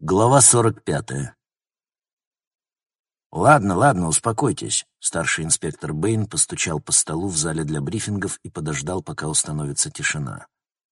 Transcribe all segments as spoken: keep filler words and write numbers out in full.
Глава сорок пятая. «Ладно, ладно, успокойтесь». Старший инспектор Бэйн постучал по столу в зале для брифингов и подождал, пока установится тишина.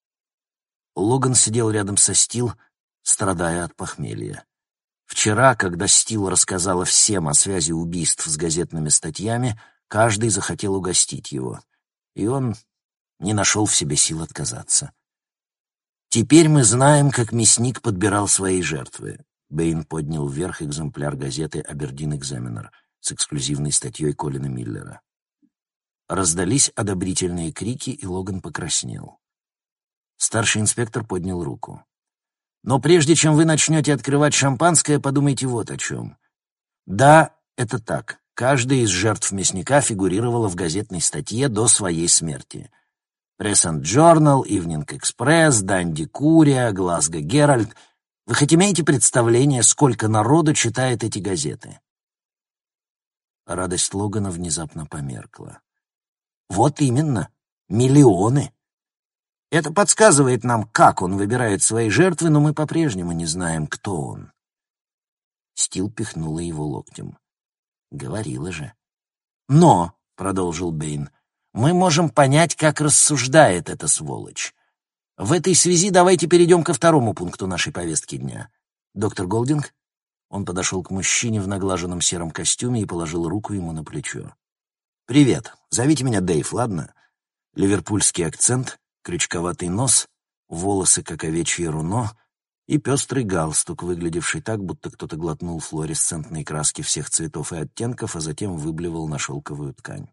Логан сидел рядом со Стил, страдая от похмелья. Вчера, когда Стил рассказала всем о связи убийств с газетными статьями, каждый захотел угостить его, и он не нашел в себе сил отказаться. «Теперь мы знаем, как мясник подбирал свои жертвы». Бэйн поднял вверх экземпляр газеты «Абердин Экзаменер» с эксклюзивной статьей Колина Миллера. Раздались одобрительные крики, и Логан покраснел. Старший инспектор поднял руку. «Но прежде чем вы начнете открывать шампанское, подумайте вот о чем. Да, это так. Каждая из жертв мясника фигурировала в газетной статье до своей смерти. Press and Journal, Evening Express, Данди Курия, Глазго Геральд. Вы хоть имеете представление, сколько народу читает эти газеты?» Радость Логана внезапно померкла. «Вот именно. Миллионы. Это подсказывает нам, как он выбирает свои жертвы, но мы по-прежнему не знаем, кто он». Стил пихнула его локтем. «Говорила же». «Но», — продолжил Бэйн, — «мы можем понять, как рассуждает эта сволочь. В этой связи давайте перейдем ко второму пункту нашей повестки дня. Доктор Голдинг?» Он подошел к мужчине в наглаженном сером костюме и положил руку ему на плечо. «Привет. Зовите меня Дэйв, ладно?» Ливерпульский акцент, крючковатый нос, волосы, как овечье руно, и пестрый галстук, выглядевший так, будто кто-то глотнул флуоресцентные краски всех цветов и оттенков, а затем выблевал на шелковую ткань.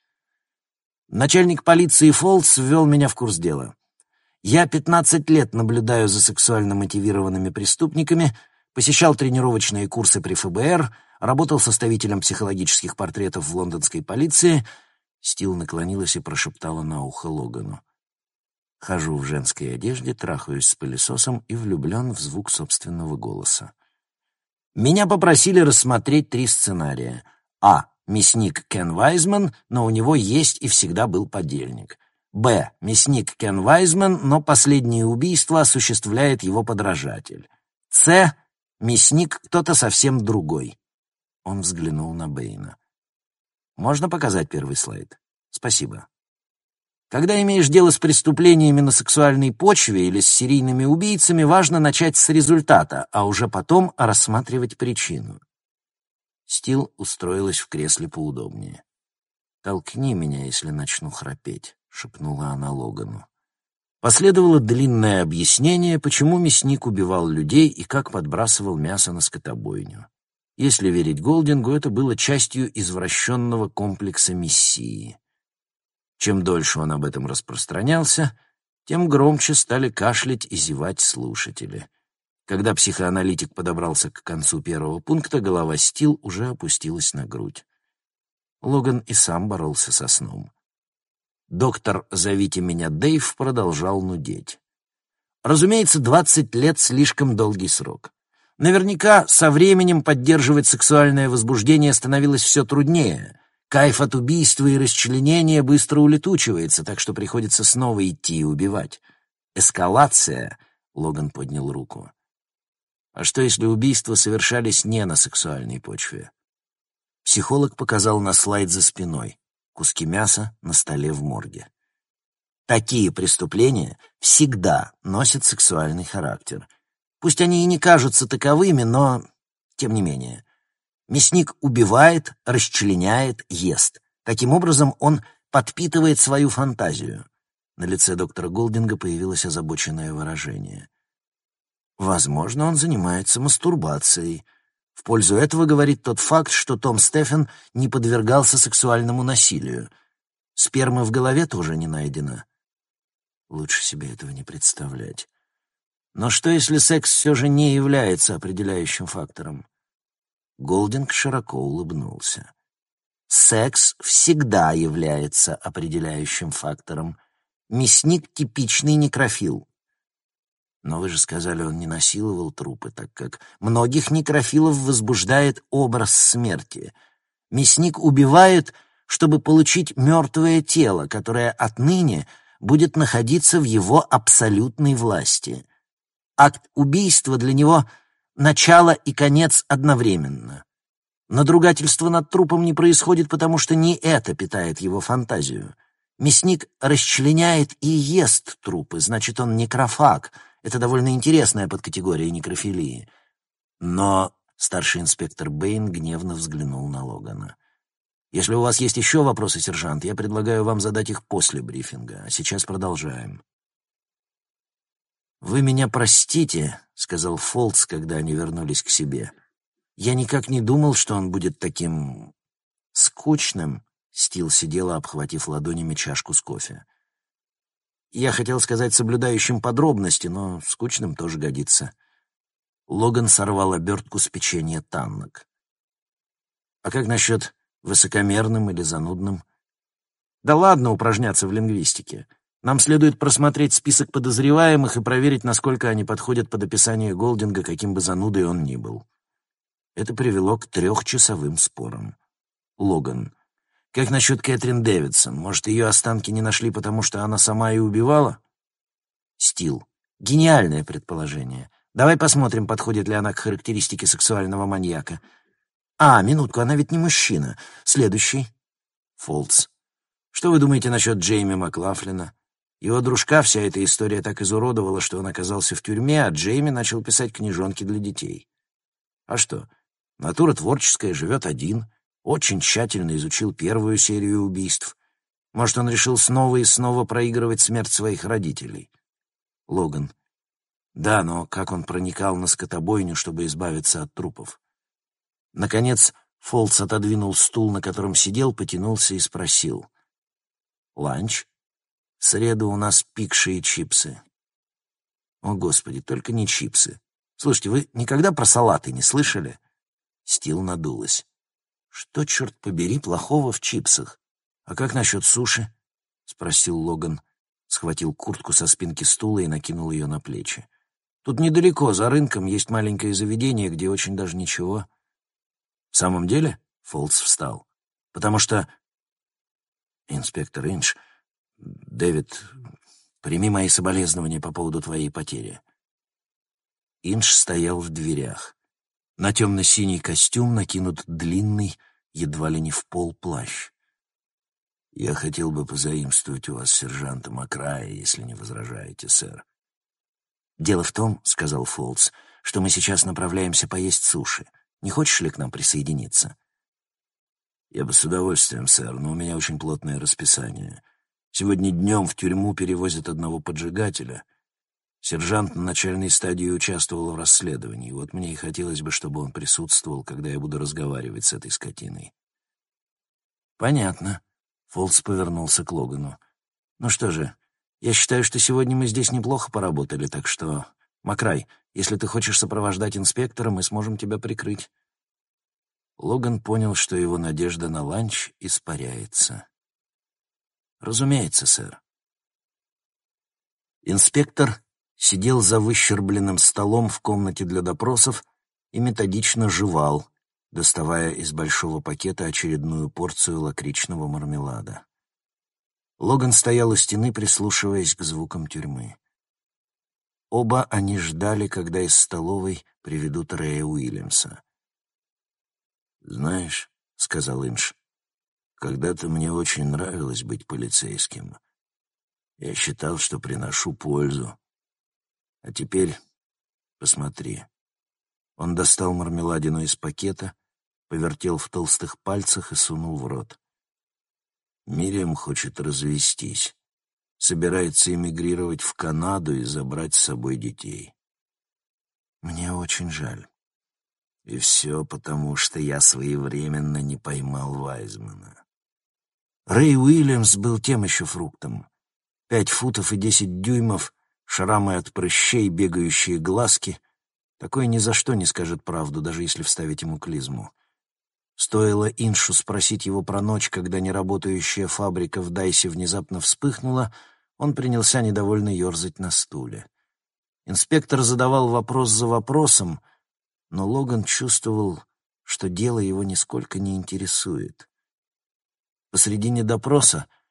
Начальник полиции Фолс ввел меня в курс дела. Я пятнадцать лет наблюдаю за сексуально мотивированными преступниками, посещал тренировочные курсы при эф бэ эр, работал составителем психологических портретов в лондонской полиции. Стил наклонилась и прошептала на ухо Логану. Хожу в женской одежде, трахаюсь с пылесосом и влюблен в звук собственного голоса. Меня попросили рассмотреть три сценария. А. Мясник Кен Вайзман, но у него есть и всегда был подельник. Б. Мясник Кен Вайзман, но последнее убийство осуществляет его подражатель. С. Мясник кто-то совсем другой. Он взглянул на Бэйна. «Можно показать первый слайд? Спасибо. Когда имеешь дело с преступлениями на сексуальной почве или с серийными убийцами, важно начать с результата, а уже потом рассматривать причину». Стил устроилась в кресле поудобнее. «Толкни меня, если начну храпеть», — шепнула она Логану. Последовало длинное объяснение, почему мясник убивал людей и как подбрасывал мясо на скотобойню. Если верить Голдингу, это было частью извращенного комплекса мессии. Чем дольше он об этом распространялся, тем громче стали кашлять и зевать слушатели. Когда психоаналитик подобрался к концу первого пункта, голова Стил уже опустилась на грудь. Логан и сам боролся со сном. Доктор «Зовите меня Дэйв» продолжал нудеть. Разумеется, двадцать лет — слишком долгий срок. Наверняка со временем поддерживать сексуальное возбуждение становилось все труднее. Кайф от убийства и расчленения быстро улетучивается, так что приходится снова идти и убивать. Эскалация, — Логан поднял руку. А что, если убийства совершались не на сексуальной почве? Психолог показал на слайд за спиной. Куски мяса на столе в морге. Такие преступления всегда носят сексуальный характер. Пусть они и не кажутся таковыми, но тем не менее. Мясник убивает, расчленяет, ест. Таким образом, он подпитывает свою фантазию. На лице доктора Голдинга появилось озабоченное выражение. Возможно, он занимается мастурбацией. В пользу этого говорит тот факт, что Том Стефен не подвергался сексуальному насилию. Спермы в голове тоже не найдено. Лучше себе этого не представлять. Но что, если секс все же не является определяющим фактором? Голдинг широко улыбнулся. Секс всегда является определяющим фактором. Мясник — типичный некрофил. Но вы же сказали, он не насиловал трупы, так как многих некрофилов возбуждает образ смерти. Мясник убивает, чтобы получить мертвое тело, которое отныне будет находиться в его абсолютной власти. Акт убийства для него начало и конец одновременно. Надругательство над трупом не происходит, потому что не это питает его фантазию. Мясник расчленяет и ест трупы, значит, он некрофаг. Это довольно интересная подкатегория некрофилии. Но старший инспектор Бэйн гневно взглянул на Логана. «Если у вас есть еще вопросы, сержант, я предлагаю вам задать их после брифинга. А сейчас продолжаем». «Вы меня простите», — сказал Фолтс, когда они вернулись к себе. «Я никак не думал, что он будет таким... скучным». Стил сидела, обхватив ладонями чашку с кофе. «Я хотел сказать соблюдающим подробности, но скучным тоже годится». Логан сорвал обертку с печенья Таннок. «А как насчет высокомерным или занудным?» «Да ладно упражняться в лингвистике. Нам следует просмотреть список подозреваемых и проверить, насколько они подходят под описание Голдинга, каким бы занудой он ни был». Это привело к трехчасовым спорам. Логан. «Как насчет Кэтрин Дэвидсон? Может, ее останки не нашли, потому что она сама и убивала?» Стил. «Гениальное предположение. Давай посмотрим, подходит ли она к характеристике сексуального маньяка. А, минутку, она ведь не мужчина. Следующий». Фолтс. «Что вы думаете насчет Джейми Маклафлина? Его дружка вся эта история так изуродовала, что он оказался в тюрьме, а Джейми начал писать книжонки для детей. А что? Натура творческая, живет один, очень тщательно изучил первую серию убийств. Может, он решил снова и снова проигрывать смерть своих родителей?» Логан. «Да, но как он проникал на скотобойню, чтобы избавиться от трупов?» Наконец, Фолтс отодвинул стул, на котором сидел, потянулся и спросил. «Ланч? В среду у нас пикши и чипсы». «О, Господи, только не чипсы. Слушайте, вы никогда про салаты не слышали?» Стил надулась. «Что, черт побери, плохого в чипсах? А как насчет суши?» — спросил Логан. Схватил куртку со спинки стула и накинул ее на плечи. «Тут недалеко, за рынком, есть маленькое заведение, где очень даже ничего». «В самом деле?» — Фолтс встал. «Потому что...» «Инспектор Инш, Дэвид, прими мои соболезнования по поводу твоей потери». Инш стоял в дверях. На темно-синий костюм накинут длинный, едва ли не в пол плащ. «Я хотел бы позаимствовать у вас сержанта Макрая, если не возражаете, сэр». «Дело в том, — сказал Фолтс, — что мы сейчас направляемся поесть суши. Не хочешь ли к нам присоединиться?» «Я бы с удовольствием, сэр, но у меня очень плотное расписание. Сегодня днем в тюрьму перевозят одного поджигателя. Сержант на начальной стадии участвовал в расследовании. Вот мне и хотелось бы, чтобы он присутствовал, когда я буду разговаривать с этой скотиной». «Понятно». Фолтс повернулся к Логану. «Ну что же, я считаю, что сегодня мы здесь неплохо поработали, так что, Макрай, если ты хочешь сопровождать инспектора, мы сможем тебя прикрыть». Логан понял, что его надежда на ланч испаряется. «Разумеется, сэр». Инспектор сидел за выщербленным столом в комнате для допросов и методично жевал, доставая из большого пакета очередную порцию лакричного мармелада. Логан стоял у стены, прислушиваясь к звукам тюрьмы. Оба они ждали, когда из столовой приведут Рэя Уильямса. «Знаешь, — сказал Инш, — когда-то мне очень нравилось быть полицейским. Я считал, что приношу пользу. А теперь посмотри». Он достал мармеладину из пакета, повертел в толстых пальцах и сунул в рот. «Мириам хочет развестись. Собирается эмигрировать в Канаду и забрать с собой детей. Мне очень жаль. И все потому, что я своевременно не поймал Вайзмана». Рэй Уильямс был тем еще фруктом. Пять футов и десять дюймов, шрамы от прыщей, бегающие глазки. Такой ни за что не скажет правду, даже если вставить ему клизму. Стоило Иншу спросить его про ночь, когда неработающая фабрика в Дайсе внезапно вспыхнула, он принялся недовольно ерзать на стуле. Инспектор задавал вопрос за вопросом, но Логан чувствовал, что дело его нисколько не интересует. Посредине допроса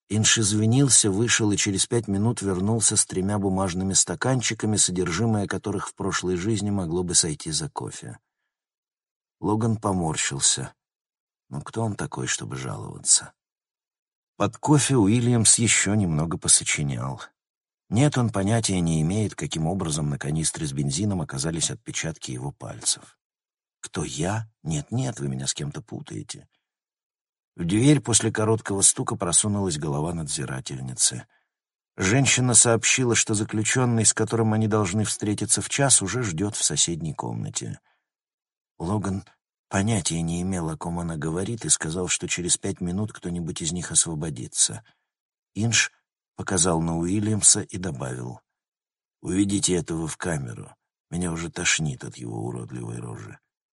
Инш извинился, вышел и через пять минут вернулся с тремя бумажными стаканчиками, содержимое которых в прошлой жизни могло бы сойти за кофе. Логан поморщился. Ну кто он такой, чтобы жаловаться? Под кофе Уильямс еще немного посочинял. Нет, он понятия не имеет, каким образом на канистре с бензином оказались отпечатки его пальцев. Кто я? Нет-нет, вы меня с кем-то путаете. В дверь после короткого стука просунулась голова надзирательницы. Женщина сообщила, что заключенный, с которым они должны встретиться в час, уже ждет в соседней комнате. Логан понятия не имел, о ком она говорит, и сказал, что через пять минут кто-нибудь из них освободится. Инш показал на Уильямса и добавил: «Уведите этого в камеру. Меня уже тошнит от его уродливой рожи».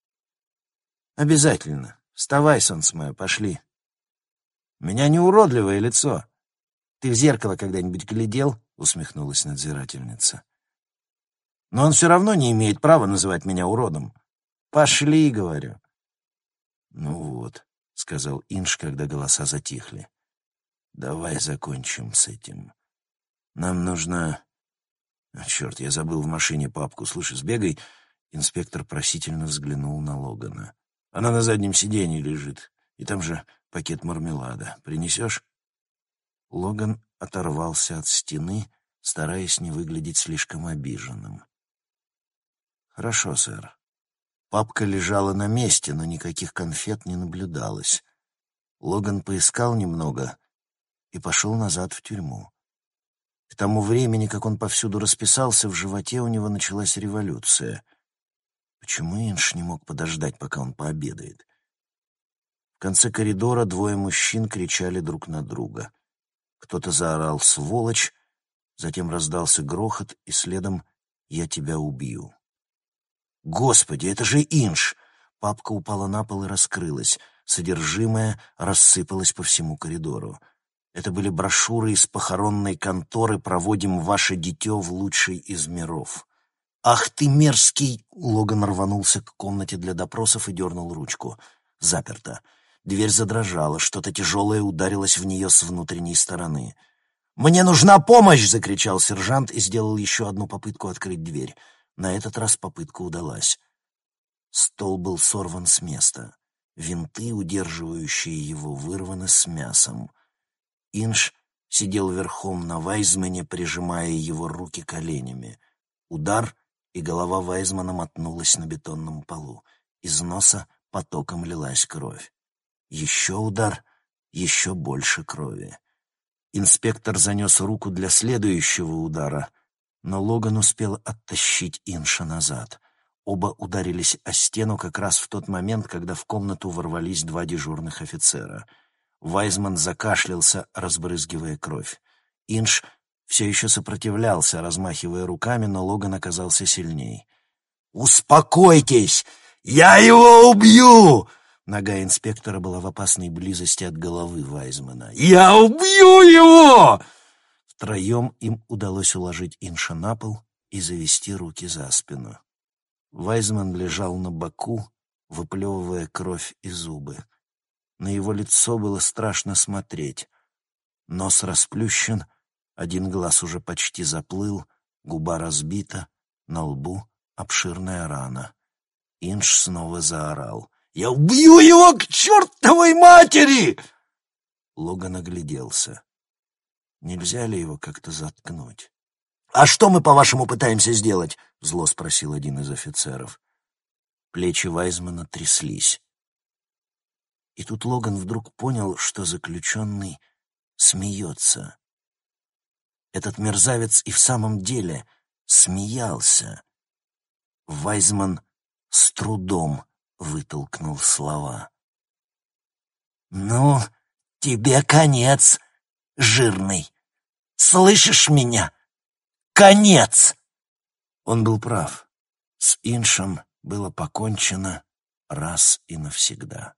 «Обязательно. Вставай, солнце мое, пошли». «У меня не уродливое лицо. Ты в зеркало когда-нибудь глядел?» — усмехнулась надзирательница. «Но он все равно не имеет права называть меня уродом. Пошли, — говорю». «Ну вот», — сказал Инш, когда голоса затихли. «Давай закончим с этим. Нам нужно...» а, «Черт, я забыл в машине папку. Слушай, сбегай». Инспектор просительно взглянул на Логана. «Она на заднем сиденье лежит, и там же пакет мармелада. Принесешь?» Логан оторвался от стены, стараясь не выглядеть слишком обиженным. «Хорошо, сэр». Папка лежала на месте, но никаких конфет не наблюдалось. Логан поискал немного и пошел назад в тюрьму. К тому времени, как он повсюду расписался, в животе у него началась революция. Почему Инш не мог подождать, пока он пообедает? В конце коридора двое мужчин кричали друг на друга. Кто-то заорал «сволочь», затем раздался грохот, и следом «я тебя убью». «Господи, это же Инш!» Папка упала на пол и раскрылась. Содержимое рассыпалось по всему коридору. Это были брошюры из похоронной конторы «Проводим ваше дитё в лучший из миров». «Ах ты мерзкий!» Логан рванулся к комнате для допросов и дернул ручку. Заперто. Дверь задрожала, что-то тяжелое ударилось в нее с внутренней стороны. «Мне нужна помощь!» — закричал сержант и сделал еще одну попытку открыть дверь. На этот раз попытка удалась. Стол был сорван с места. Винты, удерживающие его, вырваны с мясом. Инш сидел верхом на Вайзмане, прижимая его руки коленями. Удар, и голова Вайзмана мотнулась на бетонном полу. Из носа потоком лилась кровь. Еще удар, еще больше крови. Инспектор занес руку для следующего удара, но Логан успел оттащить Инша назад. Оба ударились о стену как раз в тот момент, когда в комнату ворвались два дежурных офицера. Вайзман закашлялся, разбрызгивая кровь. Инш все еще сопротивлялся, размахивая руками, но Логан оказался сильней. «Успокойтесь! Я его убью!» Нога инспектора была в опасной близости от головы Вайзмана. «Я убью его!» Втроем им удалось уложить Инша на пол и завести руки за спину. Вайзман лежал на боку, выплевывая кровь и зубы. На его лицо было страшно смотреть. Нос расплющен, один глаз уже почти заплыл, губа разбита, на лбу обширная рана. Инш снова заорал. «Я убью его к чертовой матери!» Логан огляделся. Нельзя ли его как-то заткнуть? «А что мы, по-вашему, пытаемся сделать?» — зло спросил один из офицеров. Плечи Вайзмана тряслись. И тут Логан вдруг понял, что заключенный смеется. Этот мерзавец и в самом деле смеялся. Вайзман с трудом вытолкнул слова. «Ну, тебе конец, жирный. Слышишь меня? Конец!» Он был прав. С Иншем было покончено раз и навсегда.